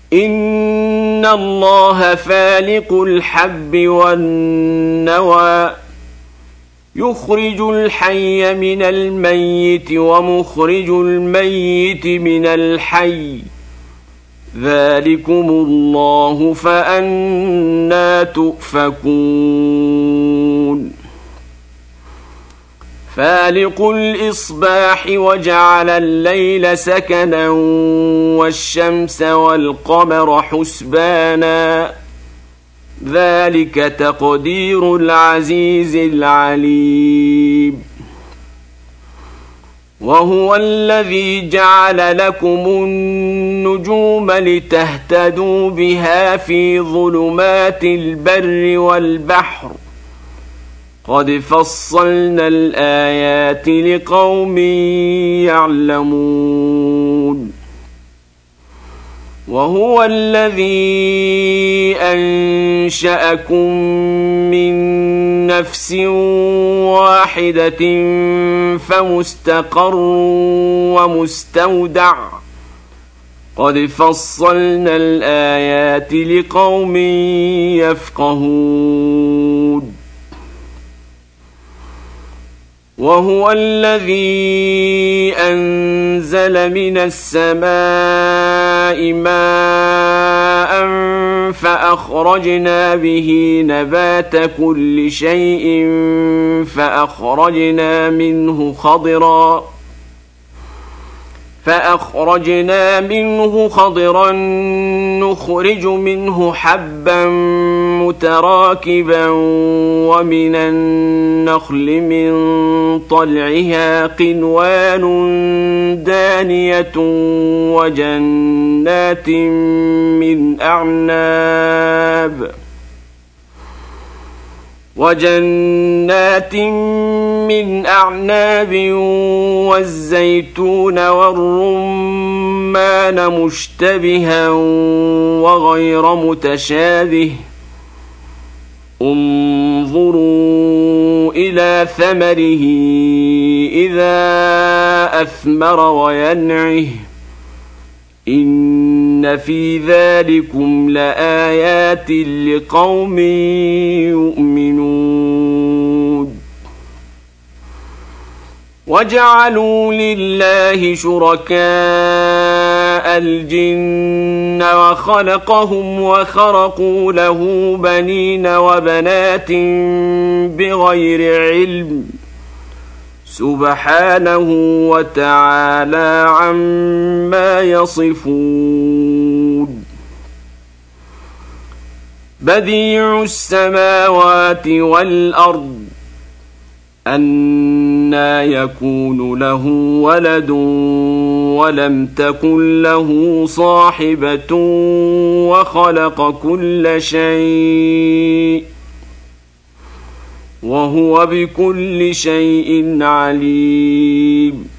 إن الله فالق الحب والنوى يخرج الحي من الميت ومخرج الميت من الحي ذلكم الله فأنى تؤفكون فالق الإصباح وجعل الليل سكنا والشمس والقمر حسبانا ذلك تقدير العزيز العليم وهو الذي جعل لكم النجوم لتهتدوا بها في ظلمات البر والبحر قد فصلنا الآيات لقوم يعلمون وهو الذي أنشأكم من نفس واحدة فمستقر ومستودع قد فصلنا الآيات لقوم يفقهون وهو الذي أنزل من السماء ماء فأخرجنا به نبات كل شيء فأخرجنا منه خضرا نخرج منه حبا متراكبا ومن النخل من طلعها قنوان دانية وجنات من أعناب والزيتون والرمان مشتبها وغير متشابه انظروا إلى ثمره إذا أثمر وينعه إن في ذلكم لآيات لقوم يؤمنون وجعلوا لله شركاء الجن وخلقهم وخرقوا له بنين وبنات بغير علم سبحانه وتعالى عما يصفون بديع السماوات والأرض أنى يكون له ولد ولم تكن له صاحبة وخلق كل شيء وهو بكل شيء عليم